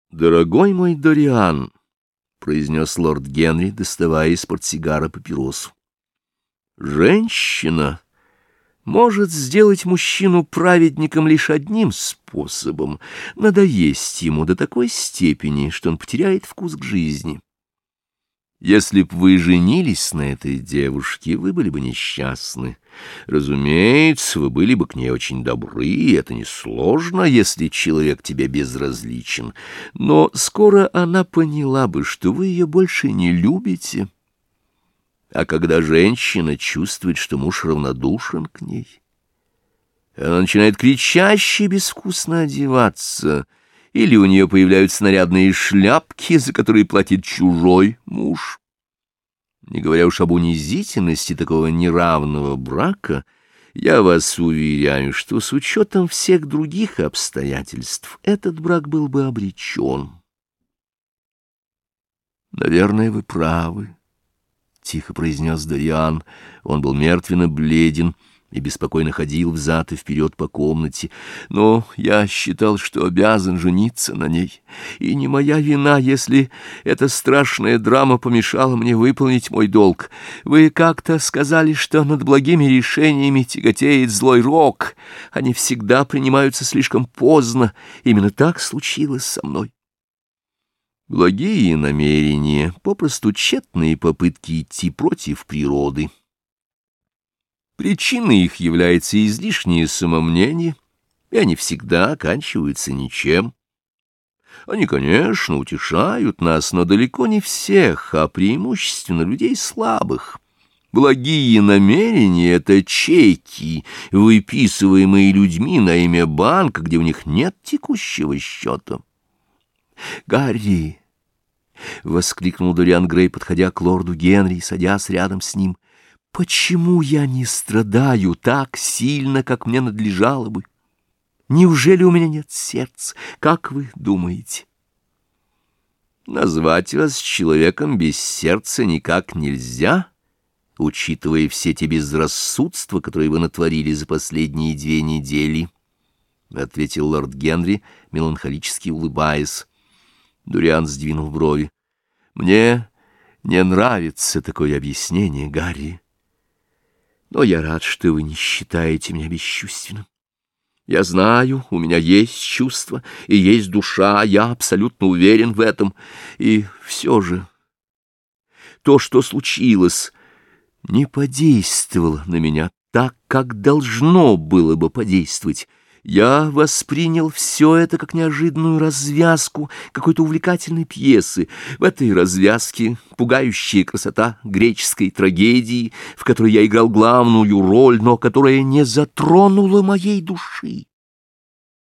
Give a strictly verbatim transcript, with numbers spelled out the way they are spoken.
«Дорогой мой Дориан», — произнес лорд Генри, доставая из портсигара папиросу, — «женщина может сделать мужчину праведником лишь одним способом — надоесть ему до такой степени, что он потеряет вкус к жизни. Если б вы женились на этой девушке, вы были бы несчастны. Разумеется, вы были бы к ней очень добры, и это несложно, если человек тебе безразличен. Но скоро она поняла бы, что вы ее больше не любите. А когда женщина чувствует, что муж равнодушен к ней, она начинает кричаще и безвкусно одеваться, или у нее появляются нарядные шляпки, за которые платит чужой муж. Не говоря уж об унизительности такого неравного брака, я вас уверяю, что с учетом всех других обстоятельств этот брак был бы обречен. «Наверное, вы правы», — тихо произнес Дориан. Он был мертвенно бледен и беспокойно ходил взад и вперед по комнате. «Но я считал, что обязан жениться на ней, и не моя вина, если эта страшная драма помешала мне выполнить мой долг. Вы как-то сказали, что над благими решениями тяготеет злой рок. Они всегда принимаются слишком поздно. Именно так случилось со мной». Благие намерения, попросту тщетные попытки идти против природы. Причиной их является излишнее самомнение, и они всегда оканчиваются ничем. Они, конечно, утешают нас, но далеко не всех, а преимущественно людей слабых. Благие намерения — это чеки, выписываемые людьми на имя банка, где у них нет текущего счета. «Гарри!» — воскликнул Дориан Грей, подходя к лорду Генри и садясь рядом с ним. «Почему я не страдаю так сильно, как мне надлежало бы? Неужели у меня нет сердца? Как вы думаете?» «Назвать вас человеком без сердца никак нельзя, учитывая все те безрассудства, которые вы натворили за последние две недели», — ответил лорд Генри, меланхолически улыбаясь. Дориан сдвинул брови. «Мне не нравится такое объяснение, Гарри. Но я рад, что вы не считаете меня бесчувственным. Я знаю, у меня есть чувства и есть душа, я абсолютно уверен в этом. И все же то, что случилось, не подействовало на меня так, как должно было бы подействовать. Я воспринял все это как неожиданную развязку какой-то увлекательной пьесы. В этой развязке пугающая красота греческой трагедии, в которой я играл главную роль, но которая не затронула моей души.